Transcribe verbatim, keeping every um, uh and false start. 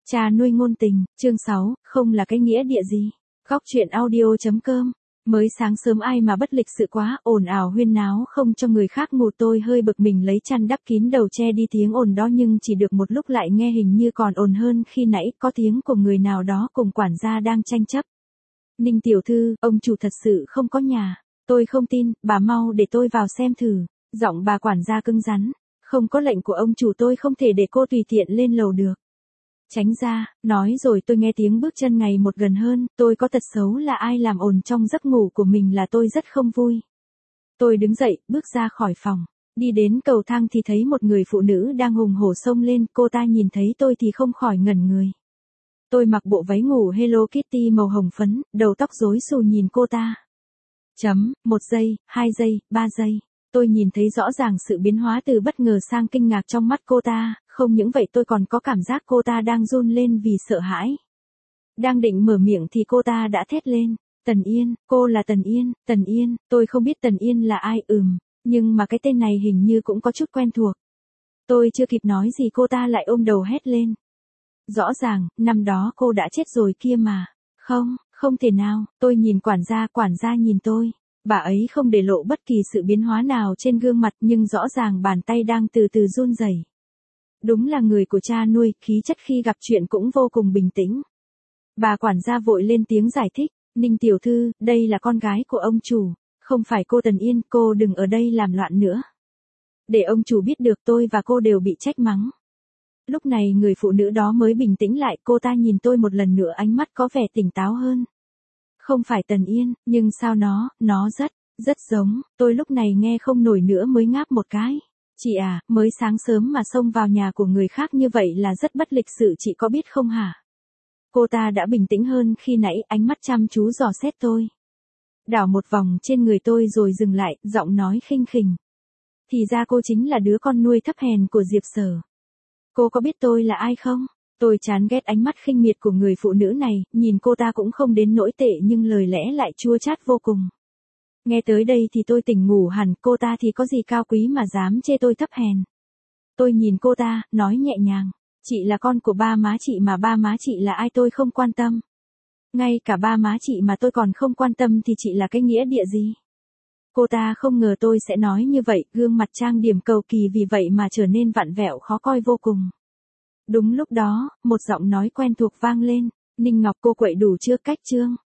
Cha nuôi ngôn tình, chương sáu, không là cái nghĩa địa gì. Góc truyện audio chấm com. Mới sáng sớm ai mà bất lịch sự quá, ồn ào huyên náo không cho người khác ngủ, tôi hơi bực mình lấy chăn đắp kín đầu che đi tiếng ồn đó, nhưng chỉ được một lúc lại nghe hình như còn ồn hơn khi nãy, có tiếng của người nào đó cùng quản gia đang tranh chấp. Ninh tiểu thư, ông chủ thật sự không có nhà. Tôi không tin, bà mau để tôi vào xem thử. Giọng bà quản gia cứng rắn. Không có lệnh của ông chủ tôi không thể để cô tùy tiện lên lầu được. Tránh ra, nói rồi tôi nghe tiếng bước chân ngày một gần hơn, tôi có tật xấu là ai làm ồn trong giấc ngủ của mình là tôi rất không vui. Tôi đứng dậy, bước ra khỏi phòng, đi đến cầu thang thì thấy một người phụ nữ đang hùng hổ xông lên, cô ta nhìn thấy tôi thì không khỏi ngẩn người. Tôi mặc bộ váy ngủ Hello Kitty màu hồng phấn, đầu tóc rối xù nhìn cô ta. Chấm, một giây, hai giây, ba giây. Tôi nhìn thấy rõ ràng sự biến hóa từ bất ngờ sang kinh ngạc trong mắt cô ta, không những vậy tôi còn có cảm giác cô ta đang run lên vì sợ hãi. Đang định mở miệng thì cô ta đã thét lên, Tần Yên, cô là Tần Yên, Tần Yên, tôi không biết Tần Yên là ai, ừm, nhưng mà cái tên này hình như cũng có chút quen thuộc. Tôi chưa kịp nói gì cô ta lại ôm đầu hét lên. Rõ ràng, năm đó cô đã chết rồi kia mà. Không, không thể nào, tôi nhìn quản gia, quản gia nhìn tôi. Bà ấy không để lộ bất kỳ sự biến hóa nào trên gương mặt, nhưng rõ ràng bàn tay đang từ từ run rẩy. Đúng là người của cha nuôi, khí chất khi gặp chuyện cũng vô cùng bình tĩnh. Bà quản gia vội lên tiếng giải thích, Ninh tiểu thư, đây là con gái của ông chủ, không phải cô Tần Yên, cô đừng ở đây làm loạn nữa. Để ông chủ biết được tôi và cô đều bị trách mắng. Lúc này người phụ nữ đó mới bình tĩnh lại, cô ta nhìn tôi một lần nữa, ánh mắt có vẻ tỉnh táo hơn. Không phải Tần Yên, nhưng sao nó, nó rất, rất giống, tôi lúc này nghe không nổi nữa mới ngáp một cái. Chị à, mới sáng sớm mà xông vào nhà của người khác như vậy là rất bất lịch sự, chị có biết không hả? Cô ta đã bình tĩnh hơn khi nãy, ánh mắt chăm chú dò xét tôi. Đảo một vòng trên người tôi rồi dừng lại, giọng nói khinh khỉnh. Thì ra cô chính là đứa con nuôi thấp hèn của Diệp Sở. Cô có biết tôi là ai không? Tôi chán ghét ánh mắt khinh miệt của người phụ nữ này, nhìn cô ta cũng không đến nỗi tệ nhưng lời lẽ lại chua chát vô cùng. Nghe tới đây thì tôi tỉnh ngủ hẳn, cô ta thì có gì cao quý mà dám chê tôi thấp hèn. Tôi nhìn cô ta, nói nhẹ nhàng, chị là con của ba má chị mà ba má chị là ai tôi không quan tâm. Ngay cả ba má chị mà tôi còn không quan tâm thì chị là cái nghĩa địa gì? Cô ta không ngờ tôi sẽ nói như vậy, gương mặt trang điểm cầu kỳ vì vậy mà trở nên vặn vẹo khó coi vô cùng. Đúng lúc đó, một giọng nói quen thuộc vang lên, Ninh Ngọc, cô quậy đủ chưa, cách chương.